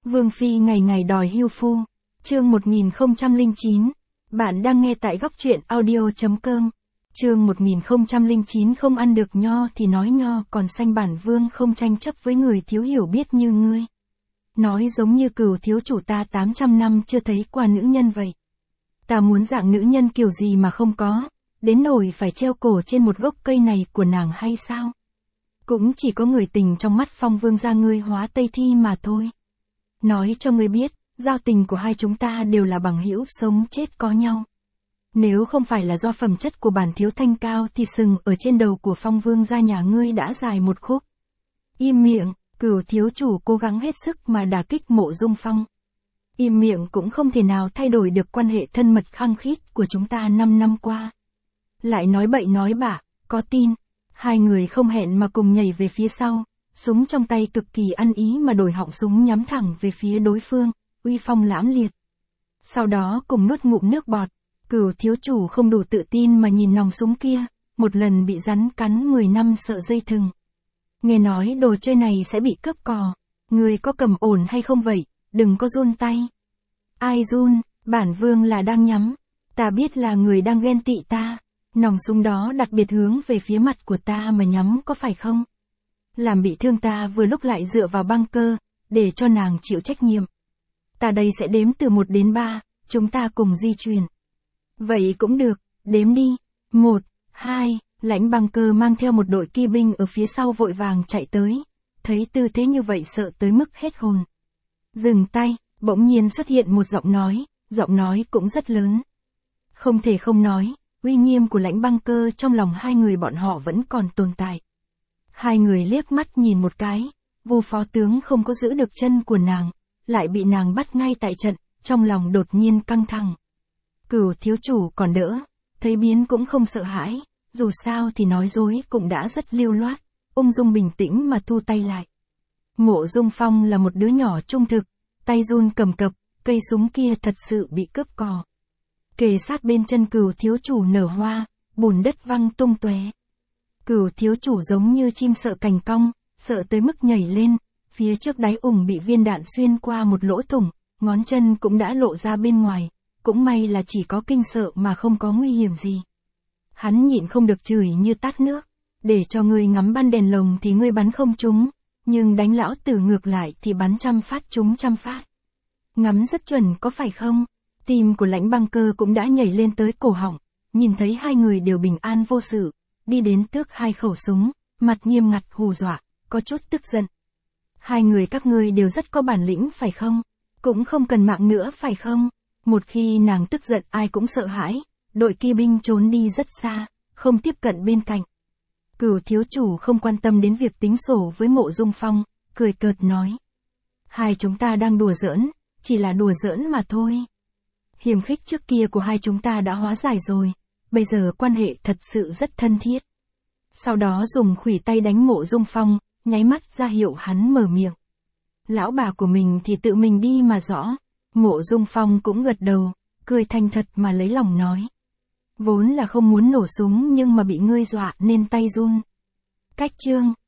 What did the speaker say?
Vương Phi ngày ngày đòi hưu phu. Chương 1009. Bạn đang nghe tại góc truyện audio.com. Chương 1009 không ăn được nho thì nói nho còn xanh, bản vương không tranh chấp với người thiếu hiểu biết như ngươi. Nói giống như Cửu thiếu chủ ta 800 năm chưa thấy qua nữ nhân vậy. Ta muốn dạng nữ nhân kiểu gì mà không có, đến nỗi phải treo cổ trên một gốc cây này của nàng hay sao? Cũng chỉ có người tình trong mắt Phong vương gia ngươi Hóa Tây Thi mà thôi. Nói cho ngươi biết, giao tình của hai chúng ta đều là bằng hữu sống chết có nhau. Nếu không phải là do phẩm chất của bản thiếu thanh cao thì sừng ở trên đầu của Phong vương gia nhà ngươi đã dài một khúc. Im miệng, Cửu thiếu chủ cố gắng hết sức mà đả kích Mộ Dung Phong. Im miệng cũng không thể nào thay đổi được quan hệ thân mật khăng khít của chúng ta 5 năm qua. Lại nói bậy nói bạ, có tin. Hai người không hẹn mà cùng nhảy về phía sau, súng trong tay cực kỳ ăn ý mà đổi họng súng nhắm thẳng về phía đối phương, uy phong lãm liệt. Sau đó cùng nuốt ngụm nước bọt, Cửu thiếu chủ không đủ tự tin mà nhìn nòng súng kia, một lần bị rắn cắn 10 năm sợ dây thừng. Nghe nói đồ chơi này sẽ bị cướp cò, người có cầm ổn hay không vậy, đừng có run tay. Ai run, bản vương là đang nhắm, ta biết là người đang ghen tị ta. Nòng súng đó đặc biệt hướng về phía mặt của ta mà nhắm có phải không? Làm bị thương ta vừa lúc lại dựa vào băng cơ, để cho nàng chịu trách nhiệm. Ta đây sẽ đếm từ 1 đến 3, chúng ta cùng di chuyển. Vậy cũng được, đếm đi. 1, 2, Lãnh Băng Cơ mang theo một đội kỵ binh ở phía sau vội vàng chạy tới. Thấy tư thế như vậy sợ tới mức hết hồn. Dừng tay, bỗng nhiên xuất hiện một giọng nói cũng rất lớn. Không thể không nói. Uy nghiêm của Lãnh Băng Cơ trong lòng hai người bọn họ vẫn còn tồn tại. Hai người liếc mắt nhìn một cái, Vu phó tướng không có giữ được chân của nàng, lại bị nàng bắt ngay tại trận, trong lòng đột nhiên căng thẳng. Cửu thiếu chủ còn đỡ, thấy biến cũng không sợ hãi, dù sao thì nói dối cũng đã rất lưu loát, ung dung bình tĩnh mà thu tay lại. Mộ Dung Phong là một đứa nhỏ trung thực, tay run cầm cập, cây súng kia thật sự bị cướp cò. Kề sát bên chân Cửu thiếu chủ nở hoa, bùn đất văng tung tóe. Cửu thiếu chủ giống như chim sợ cành cong, sợ tới mức nhảy lên, phía trước đáy ủng bị viên đạn xuyên qua một lỗ thủng, ngón chân cũng đã lộ ra bên ngoài, cũng may là chỉ có kinh sợ mà không có nguy hiểm gì. Hắn nhịn không được chửi như tát nước, để cho ngươi ngắm ban đèn lồng thì ngươi bắn không trúng, nhưng đánh lão tử ngược lại thì bắn trăm phát trúng trăm phát. Ngắm rất chuẩn có phải không? Tim của Lãnh Băng Cơ cũng đã nhảy lên tới cổ họng, nhìn thấy hai người đều bình an vô sự, đi đến tước hai khẩu súng, mặt nghiêm ngặt hù dọa, có chút tức giận. Hai người các ngươi đều rất có bản lĩnh phải không? Cũng không cần mạng nữa phải không? Một khi nàng tức giận ai cũng sợ hãi, đội kỵ binh trốn đi rất xa, không tiếp cận bên cạnh. Cửu thiếu chủ không quan tâm đến việc tính sổ với Mộ Dung Phong, cười cợt nói. Hai chúng ta đang đùa giỡn, chỉ là đùa giỡn mà thôi. Hiềm khích trước kia của hai chúng ta đã hóa giải rồi, bây giờ quan hệ thật sự rất thân thiết. Sau đó dùng khuỷu tay đánh Mộ Dung Phong, nháy mắt ra hiệu hắn mở miệng. Lão bà của mình thì tự mình đi mà rõ. Mộ Dung Phong cũng gật đầu, cười thành thật mà lấy lòng nói. Vốn là không muốn nổ súng nhưng mà bị ngươi dọa nên tay run. Cách chương,